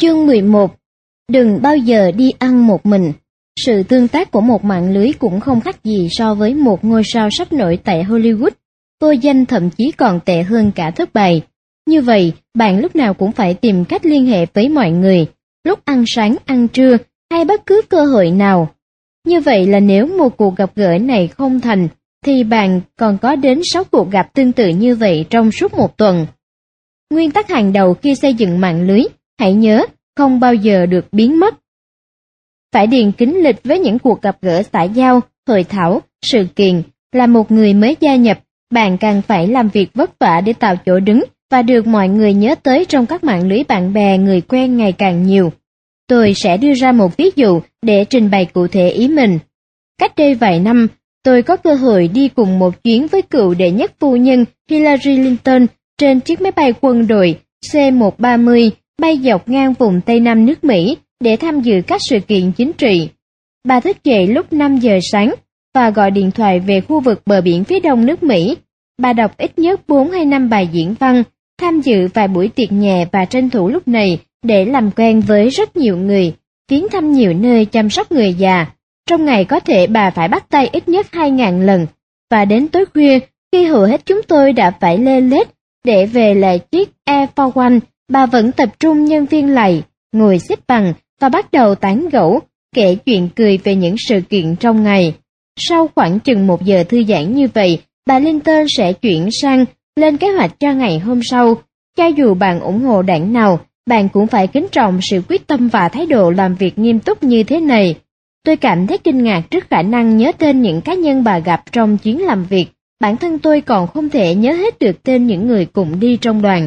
Chương 11. Đừng bao giờ đi ăn một mình. Sự tương tác của một mạng lưới cũng không khác gì so với một ngôi sao sắp nổi tại Hollywood. Vô danh thậm chí còn tệ hơn cả thất bại. Như vậy, bạn lúc nào cũng phải tìm cách liên hệ với mọi người, lúc ăn sáng, ăn trưa hay bất cứ cơ hội nào. Như vậy là nếu một cuộc gặp gỡ này không thành, thì bạn còn có đến 6 cuộc gặp tương tự như vậy trong suốt một tuần. Nguyên tắc hàng đầu khi xây dựng mạng lưới, hãy nhớ, không bao giờ được biến mất. Phải điền kín lịch với những cuộc gặp gỡ xã giao, hội thảo, sự kiện. Là một người mới gia nhập, bạn càng phải làm việc vất vả để tạo chỗ đứng và được mọi người nhớ tới trong các mạng lưới bạn bè người quen ngày càng nhiều. Tôi sẽ đưa ra một ví dụ để trình bày cụ thể ý mình. Cách đây vài năm, tôi có cơ hội đi cùng một chuyến với cựu đệ nhất phu nhân Hillary Clinton trên chiếc máy bay quân đội C-130 bay dọc ngang vùng Tây Nam nước Mỹ để tham dự các sự kiện chính trị. Bà thức dậy lúc 5 giờ sáng và gọi điện thoại về khu vực bờ biển phía đông nước Mỹ. Bà đọc ít nhất 4 hay 5 bài diễn văn, tham dự vài buổi tiệc nhẹ và tranh thủ lúc này để làm quen với rất nhiều người, viếng thăm nhiều nơi chăm sóc người già. Trong ngày có thể bà phải bắt tay ít nhất 2.000 lần, và đến tối khuya, khi hầu hết chúng tôi đã phải lê lết để về lại chiếc Air Force One, bà vẫn tập trung nhân viên lầy, ngồi xếp bằng và bắt đầu tán gẫu, kể chuyện cười về những sự kiện trong ngày. Sau khoảng chừng 1 giờ thư giãn như vậy, bà Clinton sẽ chuyển sang lên kế hoạch cho ngày hôm sau. Cho dù bạn ủng hộ đảng nào, bạn cũng phải kính trọng sự quyết tâm và thái độ làm việc nghiêm túc như thế này. Tôi cảm thấy kinh ngạc trước khả năng nhớ tên những cá nhân bà gặp trong chuyến làm việc. Bản thân tôi còn không thể nhớ hết được tên những người cùng đi trong đoàn.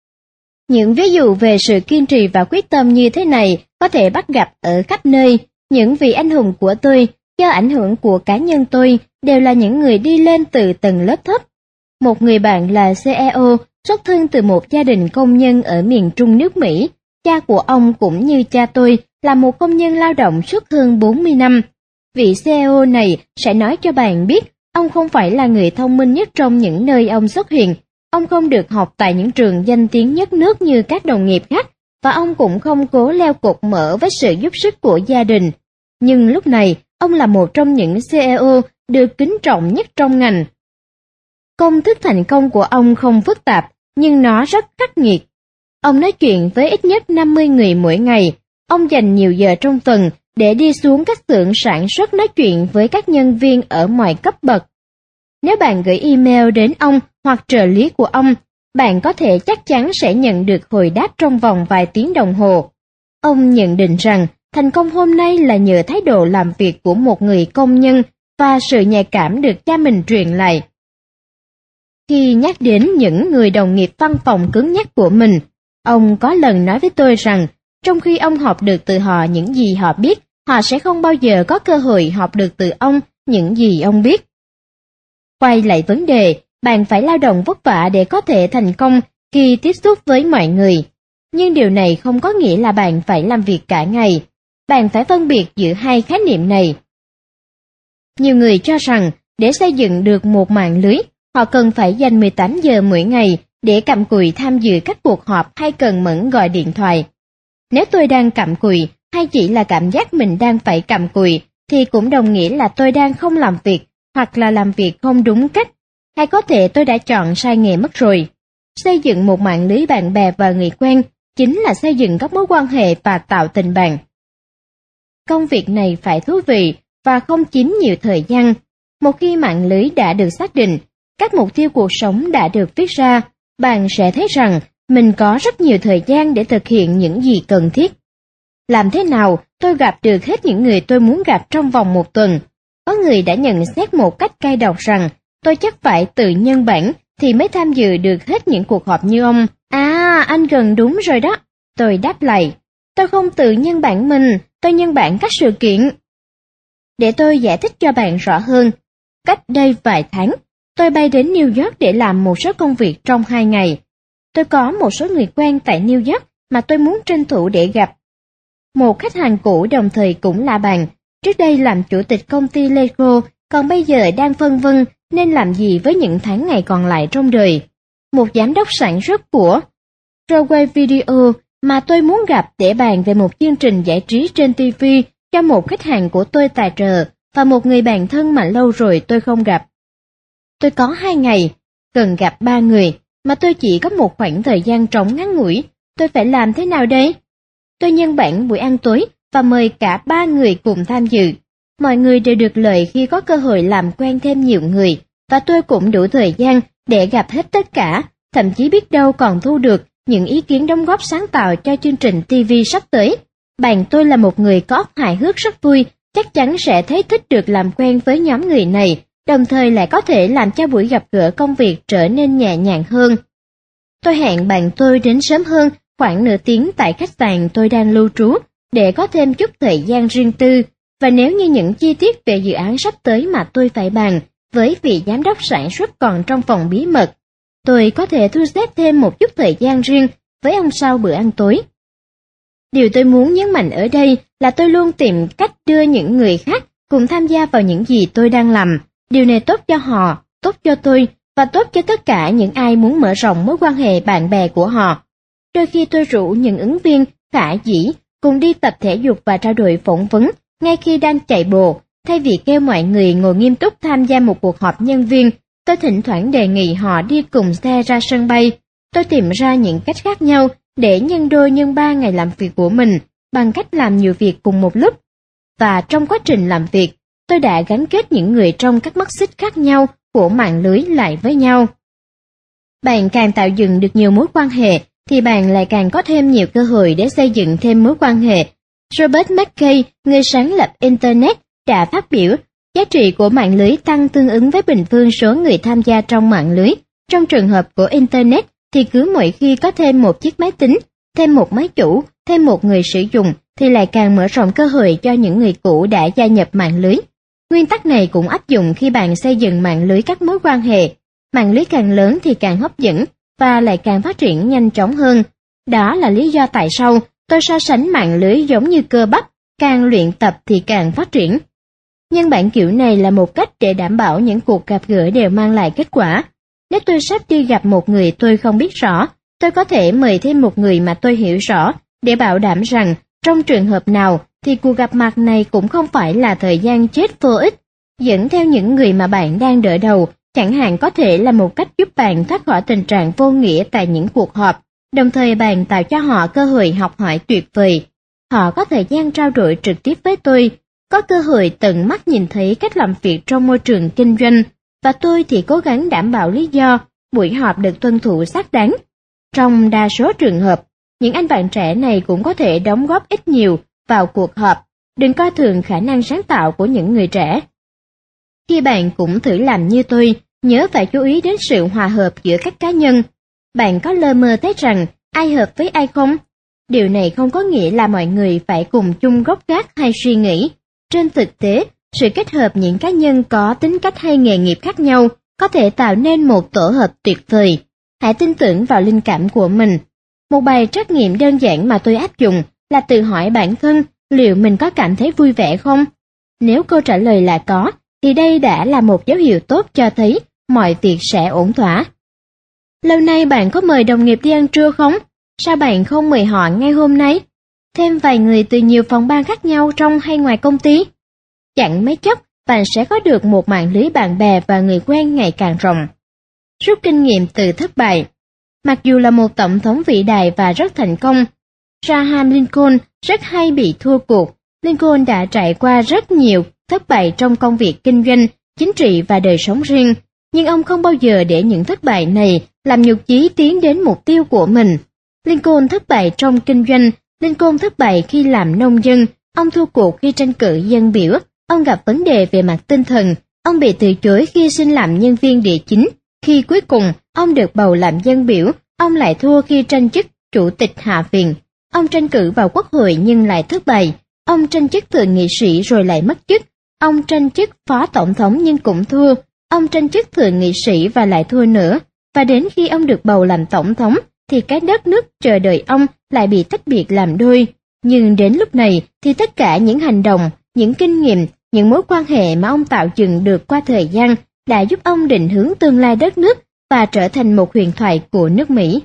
Những ví dụ về sự kiên trì và quyết tâm như thế này có thể bắt gặp ở khắp nơi. Những vị anh hùng của tôi, do ảnh hưởng của cá nhân tôi, đều là những người đi lên từ tầng lớp thấp. Một người bạn là CEO, xuất thân từ một gia đình công nhân ở miền Trung nước Mỹ. Cha của ông cũng như cha tôi là một công nhân lao động suốt hơn 40 năm. Vị CEO này sẽ nói cho bạn biết, ông không phải là người thông minh nhất trong những nơi ông xuất hiện. Ông không được học tại những trường danh tiếng nhất nước như các đồng nghiệp khác, và ông cũng không cố leo cột mở với sự giúp sức của gia đình. Nhưng lúc này, ông là một trong những CEO được kính trọng nhất trong ngành. Công thức thành công của ông không phức tạp, nhưng nó rất khắc nghiệt. Ông nói chuyện với ít nhất 50 người mỗi ngày. Ông dành nhiều giờ trong tuần để đi xuống các xưởng sản xuất nói chuyện với các nhân viên ở mọi cấp bậc. Nếu bạn gửi email đến ông hoặc trợ lý của ông, bạn có thể chắc chắn sẽ nhận được hồi đáp trong vòng vài tiếng đồng hồ. Ông nhận định rằng thành công hôm nay là nhờ thái độ làm việc của một người công nhân và sự nhạy cảm được cha mình truyền lại. Khi nhắc đến những người đồng nghiệp văn phòng cứng nhắc của mình, ông có lần nói với tôi rằng trong khi ông học được từ họ những gì họ biết, họ sẽ không bao giờ có cơ hội học được từ ông những gì ông biết. Quay lại vấn đề, bạn phải lao động vất vả để có thể thành công khi tiếp xúc với mọi người. Nhưng điều này không có nghĩa là bạn phải làm việc cả ngày. Bạn phải phân biệt giữa hai khái niệm này. Nhiều người cho rằng để xây dựng được một mạng lưới, họ cần phải dành 18 giờ mỗi ngày để cặm cụi tham dự các cuộc họp hay cần mẫn gọi điện thoại. Nếu tôi đang cặm cụi hay chỉ là cảm giác mình đang phải cặm cụi, thì cũng đồng nghĩa là tôi đang không làm việc hoặc là làm việc không đúng cách, hay có thể tôi đã chọn sai nghề mất rồi. Xây dựng một mạng lưới bạn bè và người quen chính là xây dựng các mối quan hệ và tạo tình bạn. Công việc này phải thú vị và không chiếm nhiều thời gian. Một khi mạng lưới đã được xác định, các mục tiêu cuộc sống đã được viết ra, bạn sẽ thấy rằng mình có rất nhiều thời gian để thực hiện những gì cần thiết. Làm thế nào tôi gặp được hết những người tôi muốn gặp trong vòng một tuần? Có người đã nhận xét một cách cay độc rằng tôi chắc phải tự nhân bản thì mới tham dự được hết những cuộc họp như ông. À, anh gần đúng rồi đó. Tôi đáp lại, tôi không tự nhân bản mình, tôi nhân bản các sự kiện. Để tôi giải thích cho bạn rõ hơn, cách đây vài tháng, tôi bay đến New York để làm một số công việc trong 2 ngày. Tôi có một số người quen tại New York mà tôi muốn tranh thủ để gặp. Một khách hàng cũ đồng thời cũng là bạn, trước đây làm chủ tịch công ty Lego, còn bây giờ đang phân vân nên làm gì với những tháng ngày còn lại trong đời. Một giám đốc sản xuất của Broadway Video mà tôi muốn gặp để bàn về một chương trình giải trí trên TV cho một khách hàng của tôi tài trợ và một người bạn thân mà lâu rồi tôi không gặp. Tôi có 2 ngày, cần gặp 3 người, mà tôi chỉ có một khoảng thời gian trống ngắn ngủi, tôi phải làm thế nào đây? Tôi nhân bản buổi ăn tối và mời cả 3 người cùng tham dự. Mọi người đều được lợi khi có cơ hội làm quen thêm nhiều người, và tôi cũng đủ thời gian để gặp hết tất cả, thậm chí biết đâu còn thu được những ý kiến đóng góp sáng tạo cho chương trình TV sắp tới. Bạn tôi là một người có óc hài hước rất vui, chắc chắn sẽ thấy thích được làm quen với nhóm người này, đồng thời lại có thể làm cho buổi gặp gỡ công việc trở nên nhẹ nhàng hơn. Tôi hẹn bạn tôi đến sớm hơn, khoảng nửa tiếng tại khách sạn tôi đang lưu trú, để có thêm chút thời gian riêng tư, và nếu như những chi tiết về dự án sắp tới mà tôi phải bàn với vị giám đốc sản xuất còn trong phòng bí mật, tôi có thể thu xếp thêm một chút thời gian riêng với ông sau bữa ăn tối. Điều tôi muốn nhấn mạnh ở đây là tôi luôn tìm cách đưa những người khác cùng tham gia vào những gì tôi đang làm. Điều này tốt cho họ, tốt cho tôi, và tốt cho tất cả những ai muốn mở rộng mối quan hệ bạn bè của họ. Đôi khi tôi rủ những ứng viên khả dĩ cùng đi tập thể dục và trao đổi phỏng vấn ngay khi đang chạy bộ, thay vì kêu mọi người ngồi nghiêm túc tham gia một cuộc họp nhân viên. Tôi thỉnh thoảng đề nghị họ đi cùng xe ra sân bay. Tôi tìm ra những cách khác nhau để nhân đôi nhân 3 ngày làm việc của mình bằng cách làm nhiều việc cùng một lúc. Và trong quá trình làm việc, tôi đã gắn kết những người trong các mắt xích khác nhau của mạng lưới lại với nhau. Bạn càng tạo dựng được nhiều mối quan hệ, thì bạn lại càng có thêm nhiều cơ hội để xây dựng thêm mối quan hệ. Robert McKay, người sáng lập Internet, đã phát biểu, giá trị của mạng lưới tăng tương ứng với bình phương số người tham gia trong mạng lưới. Trong trường hợp của Internet, thì cứ mỗi khi có thêm một chiếc máy tính, thêm một máy chủ, thêm một người sử dụng, thì lại càng mở rộng cơ hội cho những người cũ đã gia nhập mạng lưới. Nguyên tắc này cũng áp dụng khi bạn xây dựng mạng lưới các mối quan hệ. Mạng lưới càng lớn thì càng hấp dẫn, và lại càng phát triển nhanh chóng hơn. Đó là lý do tại sao tôi so sánh mạng lưới giống như cơ bắp, càng luyện tập thì càng phát triển. Nhân bản kiểu này là một cách để đảm bảo những cuộc gặp gỡ đều mang lại kết quả. Nếu tôi sắp đi gặp một người tôi không biết rõ, tôi có thể mời thêm một người mà tôi hiểu rõ, để bảo đảm rằng trong trường hợp nào thì cuộc gặp mặt này cũng không phải là thời gian chết vô ích. Dẫn theo những người mà bạn đang đỡ đầu, chẳng hạn, có thể là một cách giúp bạn thoát khỏi tình trạng vô nghĩa tại những cuộc họp, đồng thời bạn tạo cho họ cơ hội học hỏi tuyệt vời. Họ có thời gian trao đổi trực tiếp với tôi, có cơ hội tận mắt nhìn thấy cách làm việc trong môi trường kinh doanh, và tôi thì cố gắng đảm bảo lý do buổi họp được tuân thủ xác đáng. Trong đa số trường hợp, những anh bạn trẻ này cũng có thể đóng góp ít nhiều vào cuộc họp. Đừng coi thường khả năng sáng tạo của những người trẻ. Khi bạn cũng thử làm như tôi, nhớ phải chú ý đến sự hòa hợp giữa các cá nhân. Bạn có lơ mơ thấy rằng ai hợp với ai không? Điều này không có nghĩa là mọi người phải cùng chung gốc gác hay suy nghĩ. Trên thực tế, sự kết hợp những cá nhân có tính cách hay nghề nghiệp khác nhau có thể tạo nên một tổ hợp tuyệt vời. Hãy tin tưởng vào linh cảm của mình. Một bài trắc nghiệm đơn giản mà tôi áp dụng là tự hỏi bản thân liệu mình có cảm thấy vui vẻ không? Nếu câu trả lời là có, thì đây đã là một dấu hiệu tốt cho thấy mọi việc sẽ ổn thỏa. Lâu nay bạn có mời đồng nghiệp đi ăn trưa không? Sao bạn không mời họ ngay hôm nay? Thêm vài người từ nhiều phòng ban khác nhau trong hay ngoài công ty? Chẳng mấy chốc, bạn sẽ có được một mạng lưới bạn bè và người quen ngày càng rộng. Rút kinh nghiệm từ thất bại. Mặc dù là một tổng thống vĩ đại và rất thành công, Abraham Lincoln rất hay bị thua cuộc. Lincoln đã trải qua rất nhiều thất bại trong công việc kinh doanh, chính trị và đời sống riêng, nhưng ông không bao giờ để những thất bại này làm nhụt chí tiến đến mục tiêu của mình. Lincoln thất bại trong kinh doanh, Lincoln thất bại khi làm nông dân, ông thua cuộc khi tranh cử dân biểu, ông gặp vấn đề về mặt tinh thần, ông bị từ chối khi xin làm nhân viên địa chính. Khi cuối cùng ông được bầu làm dân biểu, ông lại thua khi tranh chức chủ tịch Hạ viện. Ông tranh cử vào quốc hội nhưng lại thất bại. Ông tranh chức thượng nghị sĩ rồi lại mất chức. Ông tranh chức phó tổng thống nhưng cũng thua. Ông tranh chức thượng nghị sĩ và lại thua nữa. Và đến khi ông được bầu làm tổng thống, thì cái đất nước chờ đợi ông lại bị tách biệt làm đôi. Nhưng đến lúc này thì tất cả những hành động, những kinh nghiệm, những mối quan hệ mà ông tạo dựng được qua thời gian đã giúp ông định hướng tương lai đất nước và trở thành một huyền thoại của nước Mỹ.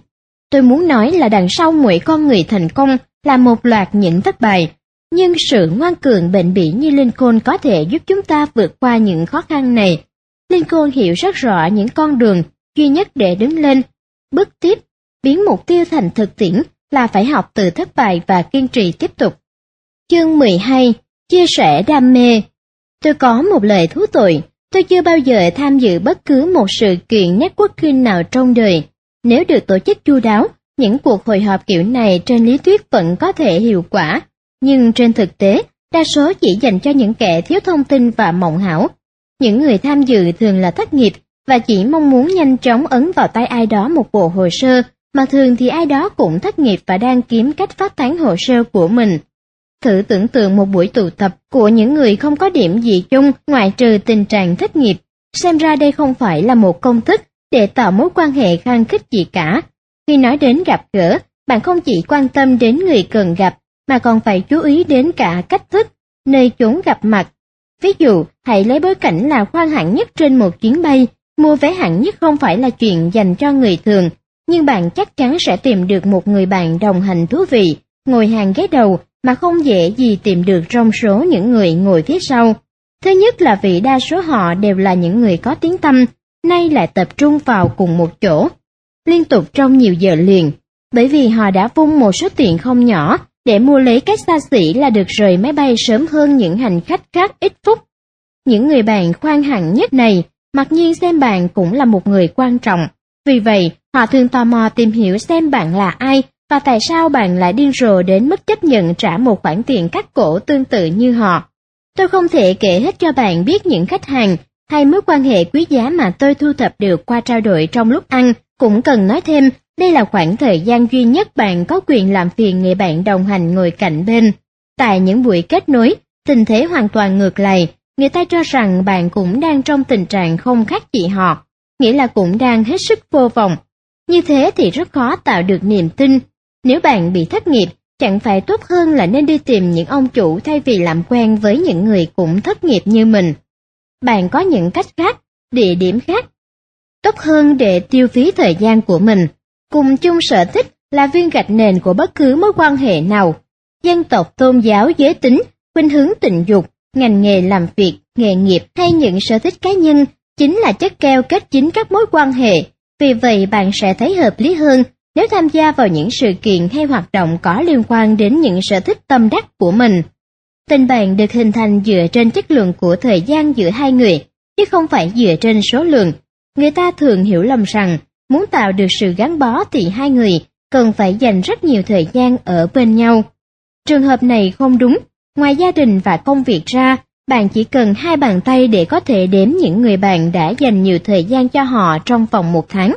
Tôi muốn nói là đằng sau mỗi con người thành công là một loạt những thất bại, nhưng sự ngoan cường bền bỉ như Lincoln có thể giúp chúng ta vượt qua những khó khăn này. Lincoln hiểu rất rõ những con đường duy nhất để đứng lên. Bước tiếp, biến mục tiêu thành thực tiễn là phải học từ thất bại và kiên trì tiếp tục. Chương 12. Chia sẻ đam mê. Tôi có một lời thú tội, tôi chưa bao giờ tham dự bất cứ một sự kiện networking nào trong đời. Nếu được tổ chức chu đáo, những cuộc hội họp kiểu này trên lý thuyết vẫn có thể hiệu quả, nhưng trên thực tế, đa số chỉ dành cho những kẻ thiếu thông tin và mộng hão. Những người tham dự thường là thất nghiệp và chỉ mong muốn nhanh chóng ấn vào tay ai đó một bộ hồ sơ, mà thường thì ai đó cũng thất nghiệp và đang kiếm cách phát tán hồ sơ của mình. Thử tưởng tượng một buổi tụ tập của những người không có điểm gì chung ngoại trừ tình trạng thất nghiệp. Xem ra đây không phải là một công thức để tạo mối quan hệ khăng khít gì cả. Khi nói đến gặp gỡ, bạn không chỉ quan tâm đến người cần gặp, mà còn phải chú ý đến cả cách thức, nơi chốn gặp mặt. Ví dụ, hãy lấy bối cảnh là khoang hạng nhất trên một chuyến bay, mua vé hạng nhất không phải là chuyện dành cho người thường, nhưng bạn chắc chắn sẽ tìm được một người bạn đồng hành thú vị, ngồi hàng ghế đầu mà không dễ gì tìm được trong số những người ngồi phía sau. Thứ nhất là vì đa số họ đều là những người có tiếng tăm, nay lại tập trung vào cùng một chỗ, liên tục trong nhiều giờ liền, bởi vì họ đã vung một số tiền không nhỏ để mua lấy cái xa xỉ là được rời máy bay sớm hơn những hành khách khác ít phút. Những người bạn khoan hạng nhất này, mặc nhiên xem bạn cũng là một người quan trọng, vì vậy họ thường tò mò tìm hiểu xem bạn là ai và tại sao bạn lại điên rồ đến mức chấp nhận trả một khoản tiền cắt cổ tương tự như họ. Tôi không thể kể hết cho bạn biết những khách hàng hay mối quan hệ quý giá mà tôi thu thập được qua trao đổi trong lúc ăn, cũng cần nói thêm, đây là khoảng thời gian duy nhất bạn có quyền làm phiền người bạn đồng hành ngồi cạnh bên. Tại những buổi kết nối, tình thế hoàn toàn ngược lại, người ta cho rằng bạn cũng đang trong tình trạng không khác gì họ, nghĩa là cũng đang hết sức vô vọng. Như thế thì rất khó tạo được niềm tin. Nếu bạn bị thất nghiệp, chẳng phải tốt hơn là nên đi tìm những ông chủ thay vì làm quen với những người cũng thất nghiệp như mình. Bạn có những cách khác, địa điểm khác, tốt hơn để tiêu phí thời gian của mình. Cùng chung sở thích là viên gạch nền của bất cứ mối quan hệ nào. Dân tộc, tôn giáo, giới tính, khuynh hướng tình dục, ngành nghề làm việc, nghề nghiệp hay những sở thích cá nhân chính là chất keo kết dính các mối quan hệ. Vì vậy bạn sẽ thấy hợp lý hơn nếu tham gia vào những sự kiện hay hoạt động có liên quan đến những sở thích tâm đắc của mình. Tình bạn được hình thành dựa trên chất lượng của thời gian giữa hai người, chứ không phải dựa trên số lượng. Người ta thường hiểu lầm rằng, muốn tạo được sự gắn bó thì hai người cần phải dành rất nhiều thời gian ở bên nhau. Trường hợp này không đúng, ngoài gia đình và công việc ra, bạn chỉ cần 2 bàn tay để có thể đếm những người bạn đã dành nhiều thời gian cho họ trong vòng 1 tháng.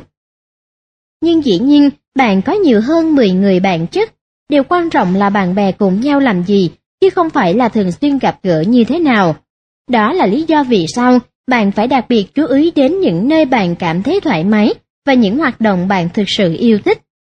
Nhưng dĩ nhiên, bạn có nhiều hơn 10 người bạn chứ. Điều quan trọng là bạn bè cùng nhau làm gì, chứ không phải là thường xuyên gặp gỡ như thế nào. Đó là lý do vì sao bạn phải đặc biệt chú ý đến những nơi bạn cảm thấy thoải mái và những hoạt động bạn thực sự yêu thích.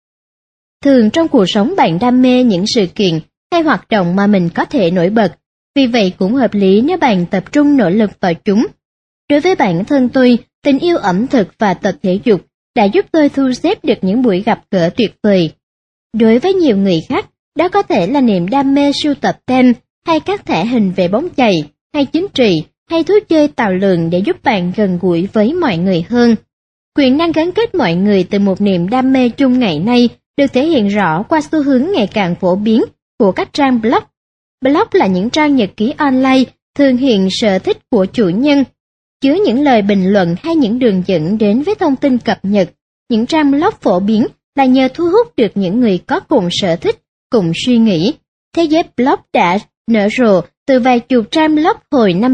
Thường trong cuộc sống bạn đam mê những sự kiện hay hoạt động mà mình có thể nổi bật, vì vậy cũng hợp lý nếu bạn tập trung nỗ lực vào chúng. Đối với bản thân tôi, tình yêu ẩm thực và tập thể dục đã giúp tôi thu xếp được những buổi gặp gỡ tuyệt vời. Đối với nhiều người khác, đó có thể là niềm đam mê sưu tập tem, hay các thẻ hình về bóng chày, hay chính trị, hay thú chơi tàu lượn để giúp bạn gần gũi với mọi người hơn. Quyền năng gắn kết mọi người từ một niềm đam mê chung ngày nay được thể hiện rõ qua xu hướng ngày càng phổ biến của các trang blog. Blog là những trang nhật ký online thường hiện sở thích của chủ nhân, chứa những lời bình luận hay những đường dẫn đến với thông tin cập nhật. Những trang blog phổ biến là nhờ thu hút được những người có cùng sở thích, cùng suy nghĩ. Thế giới blog đã nở rộ từ vài chục trang blog hồi năm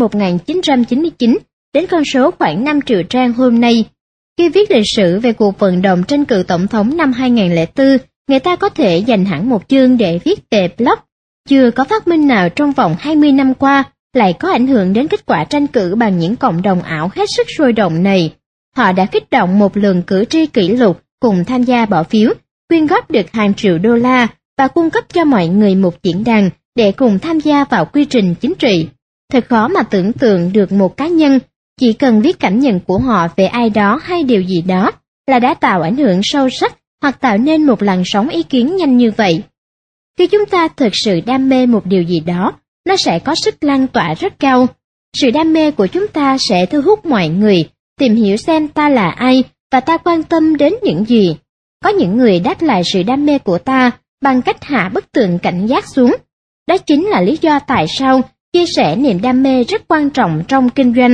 1999 đến con số khoảng 5 triệu trang hôm nay. Khi viết lịch sử về cuộc vận động tranh cử tổng thống năm 2004, người ta có thể dành hẳn một chương để viết về blog. Chưa có phát minh nào trong vòng 20 năm qua lại có ảnh hưởng đến kết quả tranh cử bằng những cộng đồng ảo hết sức sôi động này. Họ đã kích động một lượng cử tri kỷ lục cùng tham gia bỏ phiếu, quyên góp được hàng triệu đô la và cung cấp cho mọi người một diễn đàn để cùng tham gia vào quy trình chính trị. Thật khó mà tưởng tượng được một cá nhân chỉ cần viết cảm nhận của họ về ai đó hay điều gì đó là đã tạo ảnh hưởng sâu sắc hoặc tạo nên một làn sóng ý kiến nhanh như vậy. Khi chúng ta thực sự đam mê một điều gì đó, nó sẽ có sức lan tỏa rất cao. Sự đam mê của chúng ta sẽ thu hút mọi người, tìm hiểu xem ta là ai và ta quan tâm đến những gì. Có những người đáp lại sự đam mê của ta bằng cách hạ bức tường cảnh giác xuống. Đó chính là lý do tại sao chia sẻ niềm đam mê rất quan trọng trong kinh doanh.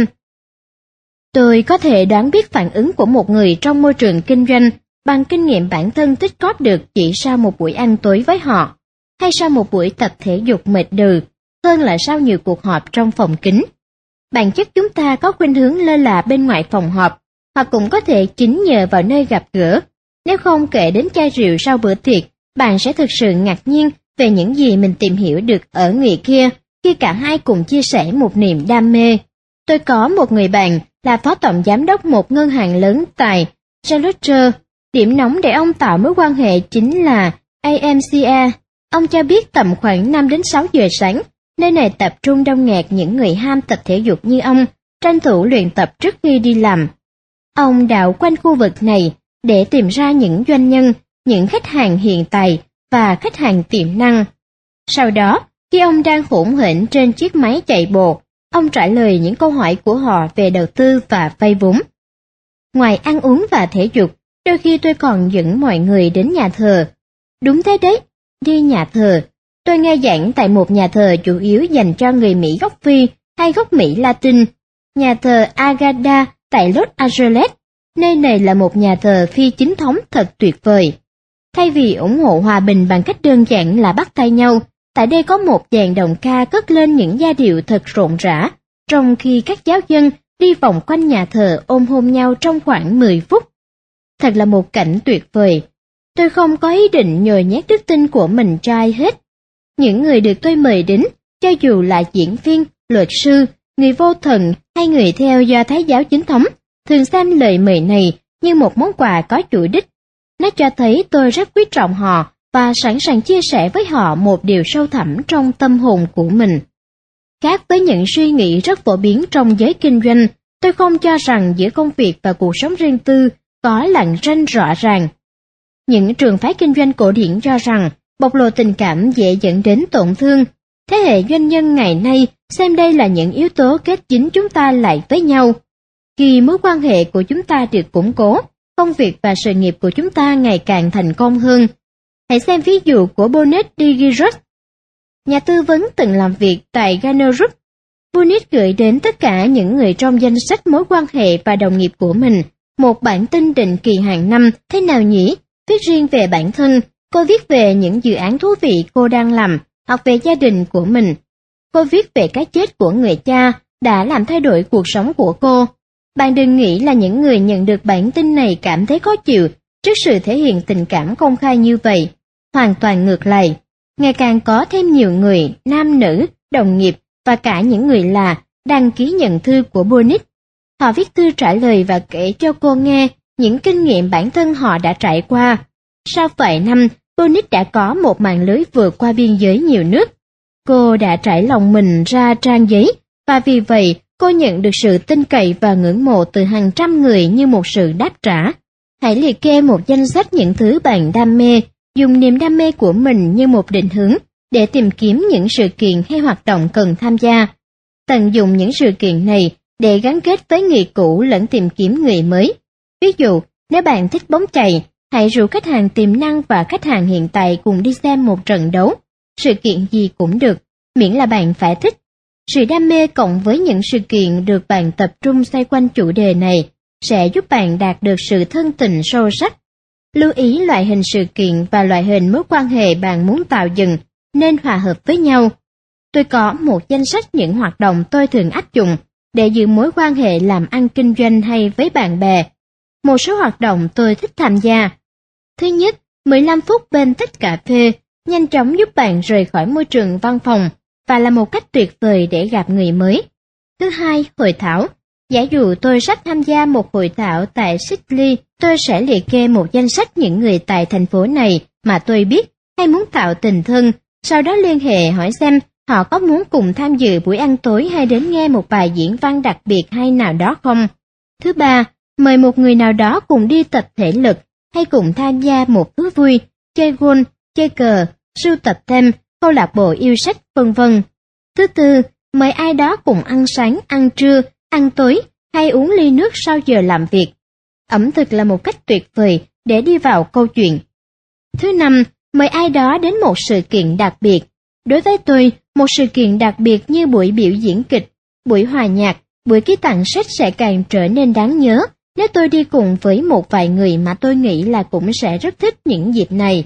Tôi có thể đoán biết phản ứng của một người trong môi trường kinh doanh bằng kinh nghiệm bản thân tích góp được chỉ sau một buổi ăn tối với họ, hay sau một buổi tập thể dục mệt đừ, hơn là sau nhiều cuộc họp trong phòng kín. Bản chất chúng ta có khuynh hướng lơ là bên ngoài phòng họp, hoặc cũng có thể chính nhờ vào nơi gặp gỡ. Nếu không kể đến chai rượu sau bữa tiệc, bạn sẽ thực sự ngạc nhiên về những gì mình tìm hiểu được ở người kia khi cả hai cùng chia sẻ một niềm đam mê. Tôi có một người bạn là phó tổng giám đốc một ngân hàng lớn tại Charlotte. Điểm nóng để ông tạo mối quan hệ chính là AMCA. Ông cho biết tầm khoảng 5 đến 6 giờ sáng, nơi này tập trung đông nghẹt những người ham tập thể dục như ông, tranh thủ luyện tập trước khi đi làm. Ông đảo quanh khu vực này để tìm ra những doanh nhân, những khách hàng hiện tại và khách hàng tiềm năng. Sau đó, khi ông đang hỗn hển trên chiếc máy chạy bộ, ông trả lời những câu hỏi của họ về đầu tư và vay vốn. Ngoài ăn uống và thể dục, đôi khi tôi còn dẫn mọi người đến nhà thờ. Đúng thế đấy, đi nhà thờ. Tôi nghe giảng tại một nhà thờ chủ yếu dành cho người Mỹ gốc Phi hay gốc Mỹ Latin, nhà thờ Agatha tại Los Angeles. Nơi này là một nhà thờ phi chính thống thật tuyệt vời. Thay vì ủng hộ hòa bình bằng cách đơn giản là bắt tay nhau, tại đây có một dàn đồng ca cất lên những giai điệu thật rộn rã, trong khi các giáo dân đi vòng quanh nhà thờ ôm hôn nhau trong khoảng 10 phút. Thật là một cảnh tuyệt vời. Tôi không có ý định nhồi nhét đức tin của mình cho ai hết. Những người được tôi mời đến, cho dù là diễn viên, luật sư, người vô thần hay người theo Do Thái giáo chính thống, thường xem lời mời này như một món quà có chủ đích. Nó cho thấy tôi rất quý trọng họ và sẵn sàng chia sẻ với họ một điều sâu thẳm trong tâm hồn của mình. Khác với những suy nghĩ rất phổ biến trong giới kinh doanh, tôi không cho rằng giữa công việc và cuộc sống riêng tư có lằn ranh rõ ràng. Những trường phái kinh doanh cổ điển cho rằng bộc lộ tình cảm dễ dẫn đến tổn thương. Thế hệ doanh nhân ngày nay xem đây là những yếu tố kết dính chúng ta lại với nhau. Khi mối quan hệ của chúng ta được củng cố, công việc và sự nghiệp của chúng ta ngày càng thành công hơn. Hãy xem ví dụ của Bonnet D. Girard, nhà tư vấn từng làm việc tại Garner Group. Bonnet gửi đến tất cả những người trong danh sách mối quan hệ và đồng nghiệp của mình một bản tin định kỳ hàng năm. Thế nào nhỉ? Viết riêng về bản thân, cô viết về những dự án thú vị cô đang làm, hoặc về gia đình của mình. Cô viết về cái chết của người cha đã làm thay đổi cuộc sống của cô. Bạn đừng nghĩ là những người nhận được bản tin này cảm thấy khó chịu trước sự thể hiện tình cảm công khai như vậy. Hoàn toàn ngược lại. Ngày càng có thêm nhiều người, nam nữ, đồng nghiệp và cả những người lạ đăng ký nhận thư của Bonnet. Họ viết thư trả lời và kể cho cô nghe những kinh nghiệm bản thân họ đã trải qua. Sau vài năm, Bonnet đã có một mạng lưới vượt qua biên giới nhiều nước. Cô đã trải lòng mình ra trang giấy, và vì vậy cô nhận được sự tin cậy và ngưỡng mộ từ hàng trăm người như một sự đáp trả. Hãy liệt kê một danh sách những thứ bạn đam mê, dùng niềm đam mê của mình như một định hướng để tìm kiếm những sự kiện hay hoạt động cần tham gia. Tận dụng những sự kiện này để gắn kết với người cũ lẫn tìm kiếm người mới. Ví dụ, nếu bạn thích bóng chày, hãy rủ khách hàng tiềm năng và khách hàng hiện tại cùng đi xem một trận đấu. Sự kiện gì cũng được, miễn là bạn phải thích. Sự đam mê cộng với những sự kiện được bạn tập trung xoay quanh chủ đề này sẽ giúp bạn đạt được sự thân tình sâu sắc. Lưu ý loại hình sự kiện và loại hình mối quan hệ bạn muốn tạo dựng nên hòa hợp với nhau. Tôi có một danh sách những hoạt động tôi thường áp dụng để giữ mối quan hệ làm ăn kinh doanh hay với bạn bè. Một số hoạt động tôi thích tham gia. Thứ nhất, 15 phút bên tách cà phê, nhanh chóng giúp bạn rời khỏi môi trường văn phòng và là một cách tuyệt vời để gặp người mới. Thứ hai, hội thảo. Giả dụ tôi sắp tham gia một hội thảo tại Sydney, tôi sẽ liệt kê một danh sách những người tại thành phố này mà tôi biết hay muốn tạo tình thân, sau đó liên hệ hỏi xem họ có muốn cùng tham dự buổi ăn tối hay đến nghe một bài diễn văn đặc biệt hay nào đó không. Thứ ba, mời một người nào đó cùng đi tập thể lực hay cùng tham gia một thú vui, chơi golf, chơi cờ, sưu tập tem, câu lạc bộ yêu sách, vân vân. Thứ tư, mời ai đó cùng ăn sáng, ăn trưa, ăn tối hay uống ly nước sau giờ làm việc. Ẩm thực là một cách tuyệt vời để đi vào câu chuyện. Thứ năm, mời ai đó đến một sự kiện đặc biệt. Đối với tôi, một sự kiện đặc biệt như buổi biểu diễn kịch, buổi hòa nhạc, buổi ký tặng sách sẽ càng trở nên đáng nhớ nếu tôi đi cùng với một vài người mà tôi nghĩ là cũng sẽ rất thích những dịp này.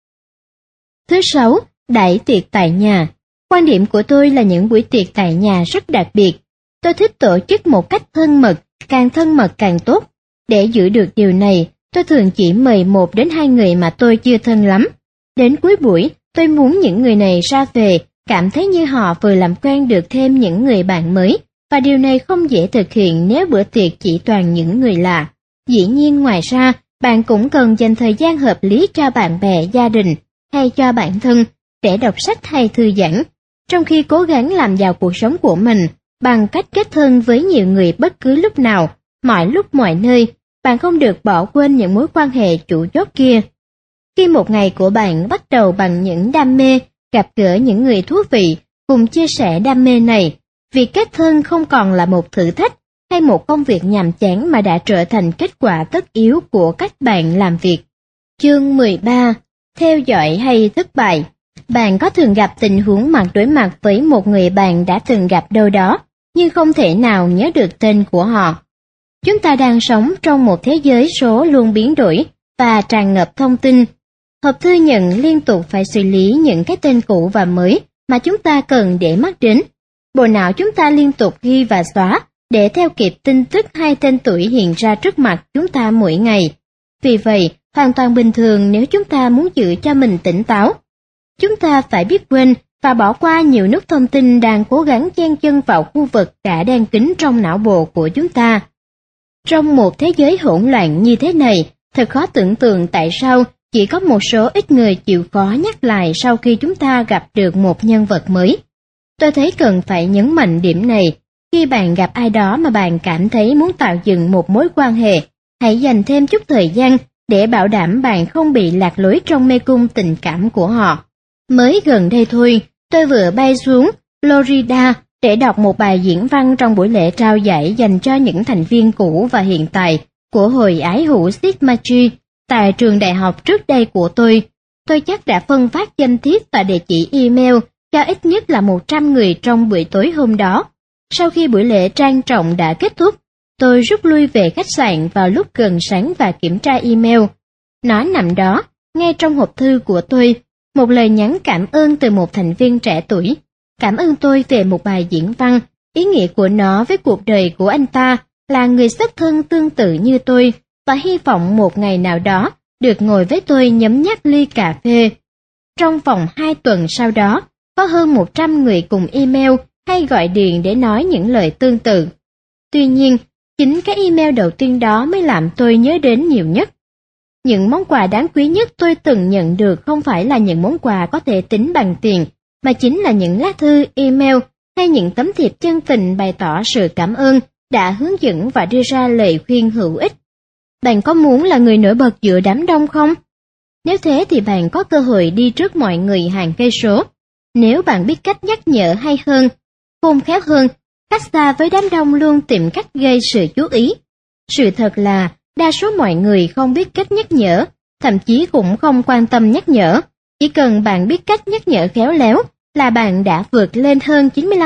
Thứ sáu, đãi tiệc tại nhà. Quan điểm của tôi là những buổi tiệc tại nhà rất đặc biệt. Tôi thích tổ chức một cách thân mật càng tốt. Để giữ được điều này, tôi thường chỉ mời 1 đến 2 người mà tôi chưa thân lắm. Đến cuối buổi, tôi muốn những người này ra về, cảm thấy như họ vừa làm quen được thêm những người bạn mới, và điều này không dễ thực hiện nếu bữa tiệc chỉ toàn những người lạ. Dĩ nhiên ngoài ra, bạn cũng cần dành thời gian hợp lý cho bạn bè, gia đình, hay cho bản thân, để đọc sách hay thư giãn, trong khi cố gắng làm giàu cuộc sống của mình bằng cách kết thân với nhiều người bất cứ lúc nào, mọi lúc mọi nơi. Bạn không được bỏ quên những mối quan hệ chủ chốt kia. Khi một ngày của bạn bắt đầu bằng những đam mê, gặp gỡ những người thú vị, cùng chia sẻ đam mê này, việc kết thân không còn là một thử thách hay một công việc nhàm chán mà đã trở thành kết quả tất yếu của cách bạn làm việc. Chương 13. Theo dõi hay thất bại. Bạn có thường gặp tình huống mặt đối mặt với một người bạn đã từng gặp đâu đó, nhưng không thể nào nhớ được tên của họ. Chúng ta đang sống trong một thế giới số luôn biến đổi và tràn ngập thông tin. Hộp thư nhận liên tục phải xử lý những cái tên cũ và mới mà chúng ta cần để mắt đến. Bộ não chúng ta liên tục ghi và xóa để theo kịp tin tức hay tên tuổi hiện ra trước mặt chúng ta mỗi ngày. Vì vậy, hoàn toàn bình thường nếu chúng ta muốn giữ cho mình tỉnh táo. Chúng ta phải biết quên và bỏ qua nhiều nút thông tin đang cố gắng chen chân vào khu vực đã đen kín trong não bộ của chúng ta. Trong một thế giới hỗn loạn như thế này, thật khó tưởng tượng tại sao chỉ có một số ít người chịu khó nhắc lại sau khi chúng ta gặp được một nhân vật mới. Tôi thấy cần phải nhấn mạnh điểm này. Khi bạn gặp ai đó mà bạn cảm thấy muốn tạo dựng một mối quan hệ, hãy dành thêm chút thời gian để bảo đảm bạn không bị lạc lối trong mê cung tình cảm của họ. Mới gần đây thôi, tôi vừa bay xuống Florida để đọc một bài diễn văn trong buổi lễ trao giải dành cho những thành viên cũ và hiện tại của Hội Ái hữu Sigma Chi tại trường đại học trước đây của tôi. Tôi chắc đã phân phát danh thiếp và địa chỉ email cho ít nhất là 100 người trong buổi tối hôm đó. Sau khi buổi lễ trang trọng đã kết thúc, tôi rút lui về khách sạn vào lúc gần sáng và kiểm tra email. Nó nằm đó, ngay trong hộp thư của tôi, một lời nhắn cảm ơn từ một thành viên trẻ tuổi. Cảm ơn tôi về một bài diễn văn, ý nghĩa của nó với cuộc đời của anh ta là người xuất thân tương tự như tôi, và hy vọng một ngày nào đó được ngồi với tôi nhấm nháp ly cà phê. Trong vòng 2 tuần sau đó, có hơn 100 người cùng email hay gọi điện để nói những lời tương tự. Tuy nhiên, chính cái email đầu tiên đó mới làm tôi nhớ đến nhiều nhất. Những món quà đáng quý nhất tôi từng nhận được không phải là những món quà có thể tính bằng tiền, mà chính là những lá thư, email hay những tấm thiệp chân tình bày tỏ sự cảm ơn, đã hướng dẫn và đưa ra lời khuyên hữu ích. Bạn có muốn là người nổi bật giữa đám đông không? Nếu thế thì bạn có cơ hội đi trước mọi người hàng cây số. Nếu bạn biết cách nhắc nhở hay hơn, khôn khéo hơn, cách xa với đám đông luôn tìm cách gây sự chú ý. Sự thật là, đa số mọi người không biết cách nhắc nhở, thậm chí cũng không quan tâm nhắc nhở. Chỉ cần bạn biết cách nhắc nhở khéo léo là bạn đã vượt lên hơn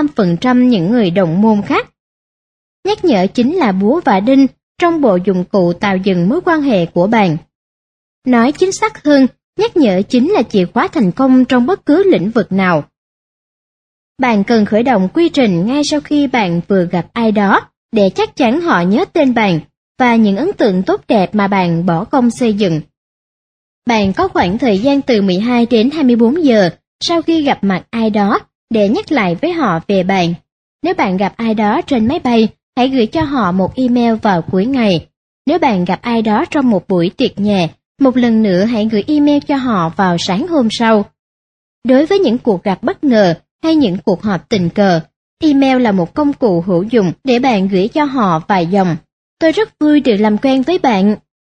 95% những người đồng môn khác. Nhắc nhở chính là búa và đinh trong bộ dụng cụ tạo dựng mối quan hệ của bạn. Nói chính xác hơn, nhắc nhở chính là chìa khóa thành công trong bất cứ lĩnh vực nào. Bạn cần khởi động quy trình ngay sau khi bạn vừa gặp ai đó để chắc chắn họ nhớ tên bạn và những ấn tượng tốt đẹp mà bạn bỏ công xây dựng. Bạn có khoảng thời gian từ 12 đến 24 giờ sau khi gặp mặt ai đó để nhắc lại với họ về bạn. Nếu bạn gặp ai đó trên máy bay, hãy gửi cho họ một email vào cuối ngày. Nếu bạn gặp ai đó trong một buổi tiệc nhà, một lần nữa hãy gửi email cho họ vào sáng hôm sau. Đối với những cuộc gặp bất ngờ hay những cuộc họp tình cờ, email là một công cụ hữu dụng để bạn gửi cho họ vài dòng. Tôi rất vui được làm quen với bạn.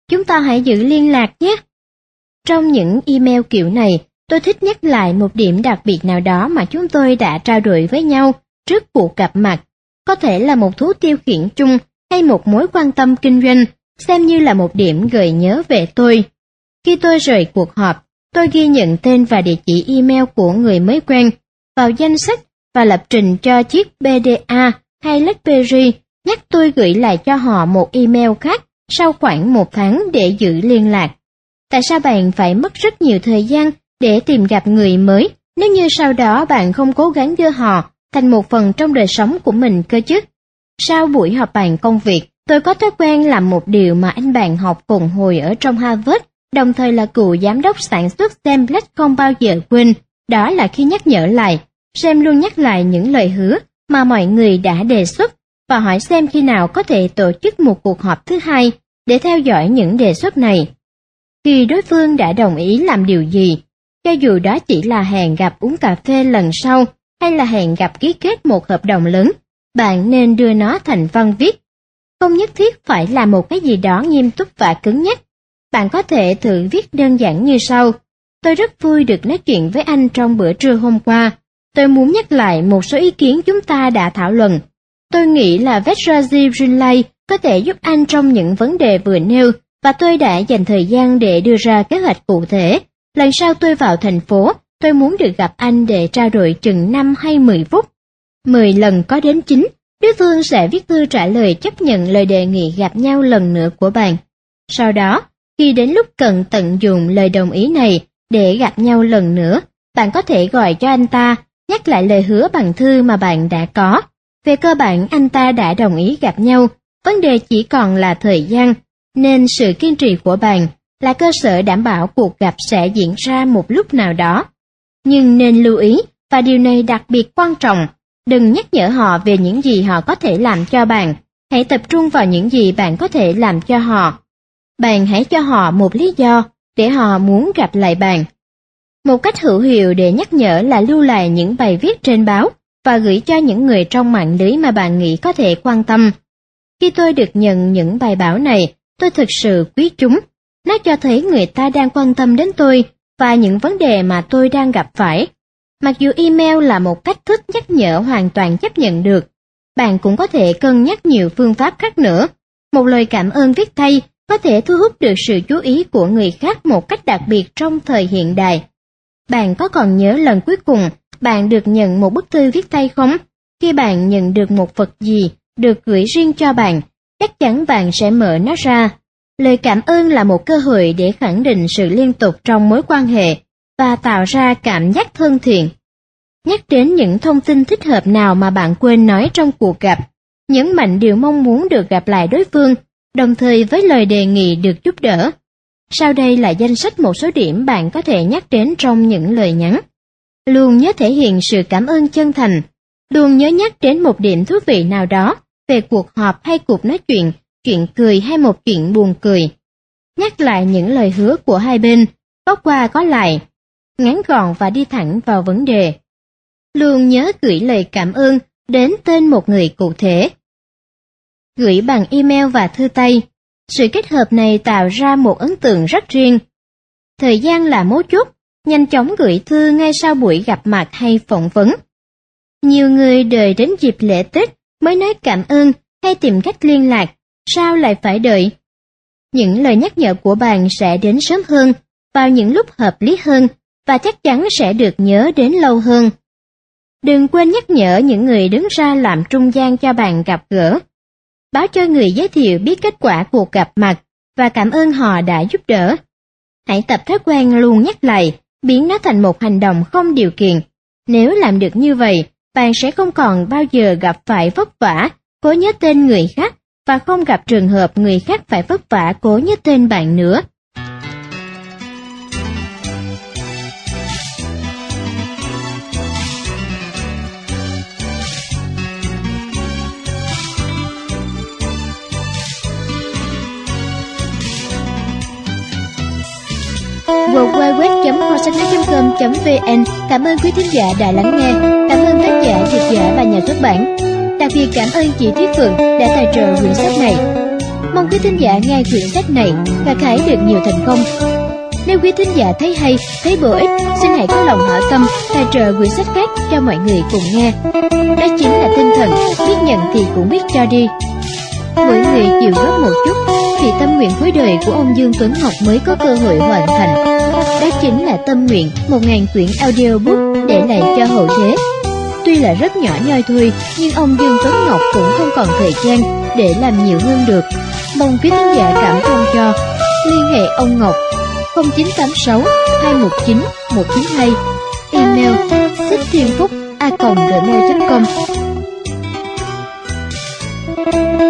Chúng ta hãy giữ liên lạc nhé. Trong những email kiểu này, tôi thích nhắc lại một điểm đặc biệt nào đó mà chúng tôi đã trao đổi với nhau trước cuộc gặp mặt. Có thể là một thú tiêu khiển chung hay một mối quan tâm kinh doanh, xem như là một điểm gợi nhớ về tôi. Khi tôi rời cuộc họp, tôi ghi nhận tên và địa chỉ email của người mới quen vào danh sách và lập trình cho chiếc PDA hay BlackBerry, nhắc tôi gửi lại cho họ một email khác sau khoảng 1 tháng để giữ liên lạc. Tại sao bạn phải mất rất nhiều thời gian để tìm gặp người mới nếu như sau đó bạn không cố gắng đưa họ thành một phần trong đời sống của mình cơ chứ? Sau buổi họp bàn công việc, tôi có thói quen làm một điều mà anh bạn học cùng hồi ở trong Harvard, đồng thời là cựu giám đốc sản xuất Sam Black không bao giờ quên, đó là khi nhắc nhở lại, Sam luôn nhắc lại những lời hứa mà mọi người đã đề xuất và hỏi xem khi nào có thể tổ chức một cuộc họp thứ hai để theo dõi những đề xuất này. Khi đối phương đã đồng ý làm điều gì, cho dù đó chỉ là hẹn gặp uống cà phê lần sau hay là hẹn gặp ký kết một hợp đồng lớn, bạn nên đưa nó thành văn viết. Không nhất thiết phải là một cái gì đó nghiêm túc và cứng nhắc. Bạn có thể thử viết đơn giản như sau. Tôi rất vui được nói chuyện với anh trong bữa trưa hôm qua. Tôi muốn nhắc lại một số ý kiến chúng ta đã thảo luận. Tôi nghĩ là Vectrazi Greenlight có thể giúp anh trong những vấn đề vừa nêu, và tôi đã dành thời gian để đưa ra kế hoạch cụ thể. Lần sau tôi vào thành phố, tôi muốn được gặp anh để trao đổi chừng 5 hay 10 phút. 10 lần có đến 9, đối phương sẽ viết thư trả lời chấp nhận lời đề nghị gặp nhau lần nữa của bạn. Sau đó, khi đến lúc cần tận dụng lời đồng ý này để gặp nhau lần nữa, bạn có thể gọi cho anh ta, nhắc lại lời hứa bằng thư mà bạn đã có. Về cơ bản anh ta đã đồng ý gặp nhau, vấn đề chỉ còn là thời gian, nên sự kiên trì của bạn là cơ sở đảm bảo cuộc gặp sẽ diễn ra một lúc nào đó. Nhưng nên lưu ý, và điều này đặc biệt quan trọng, đừng nhắc nhở họ về những gì họ có thể làm cho bạn, hãy tập trung vào những gì bạn có thể làm cho họ. Bạn hãy cho họ một lý do để họ muốn gặp lại bạn. Một cách hữu hiệu để nhắc nhở là lưu lại những bài viết trên báo và gửi cho những người trong mạng lưới mà bạn nghĩ có thể quan tâm. Khi tôi được nhận những bài báo này, tôi thực sự quý chúng. Nó cho thấy người ta đang quan tâm đến tôi và những vấn đề mà tôi đang gặp phải. Mặc dù email là một cách thức nhắc nhở hoàn toàn chấp nhận được, bạn cũng có thể cân nhắc nhiều phương pháp khác nữa. Một lời cảm ơn viết tay có thể thu hút được sự chú ý của người khác một cách đặc biệt trong thời hiện đại. Bạn có còn nhớ lần cuối cùng bạn được nhận một bức thư viết tay không? Khi bạn nhận được một vật gì được gửi riêng cho bạn, chắc chắn bạn sẽ mở nó ra. Lời cảm ơn là một cơ hội để khẳng định sự liên tục trong mối quan hệ và tạo ra cảm giác thân thiện. Nhắc đến những thông tin thích hợp nào mà bạn quên nói trong cuộc gặp, nhấn mạnh điều mong muốn được gặp lại đối phương, đồng thời với lời đề nghị được giúp đỡ. Sau đây là danh sách một số điểm bạn có thể nhắc đến trong những lời nhắn. Luôn nhớ thể hiện sự cảm ơn chân thành. Luôn nhớ nhắc đến một điểm thú vị nào đó về cuộc họp hay cuộc nói chuyện, chuyện cười hay một chuyện buồn cười. Nhắc lại những lời hứa của hai bên, có qua có lại, ngắn gọn và đi thẳng vào vấn đề. Luôn nhớ gửi lời cảm ơn đến tên một người cụ thể. Gửi bằng email và thư tay. Sự kết hợp này tạo ra một ấn tượng rất riêng. Thời gian là mấu chốt, nhanh chóng gửi thư ngay sau buổi gặp mặt hay phỏng vấn. Nhiều người đợi đến dịp lễ Tết mới nói cảm ơn hay tìm cách liên lạc, sao lại phải đợi? Những lời nhắc nhở của bạn sẽ đến sớm hơn, vào những lúc hợp lý hơn, và chắc chắn sẽ được nhớ đến lâu hơn. Đừng quên nhắc nhở những người đứng ra làm trung gian cho bạn gặp gỡ. Báo cho người giới thiệu biết kết quả cuộc gặp mặt và cảm ơn họ đã giúp đỡ. Hãy tập thói quen luôn nhắc lại, biến nó thành một hành động không điều kiện. Nếu làm được như vậy, bạn sẽ không còn bao giờ gặp phải vất vả cố nhớ tên người khác và không gặp trường hợp người khác phải vất vả cố nhớ tên bạn nữa. www.kho-sách.com.vn. Cảm ơn quý thính giả đã lắng nghe. Cảm ơn tác giả, dịch giả và nhà xuất bản. Đặc biệt cảm ơn chị Thúy Phượng đã tài trợ quyển sách này. Mong quý thính giả nghe quyển sách này và khải được nhiều thành công. Nếu quý thính giả thấy hay, thấy bổ ích, xin hãy có lòng hảo tâm tài trợ quyển sách khác cho mọi người cùng nghe. Đó chính là tinh thần biết nhận thì cũng biết cho đi. Mỗi người chịu góp một chút thì tâm nguyện cuối đời của ông Dương Tuấn Ngọc mới có cơ hội hoàn thành. Đó chính là tâm nguyện 1000 quyển audiobook để lại cho hậu thế. Tuy là rất nhỏ nhoi thôi, nhưng ông Dương Tuấn Ngọc cũng không còn thời gian để làm nhiều hơn được. Mong quý thính giả cảm thông cho. Liên hệ ông Ngọc 0986 219 192, email xíchthienphúc@gmail.com.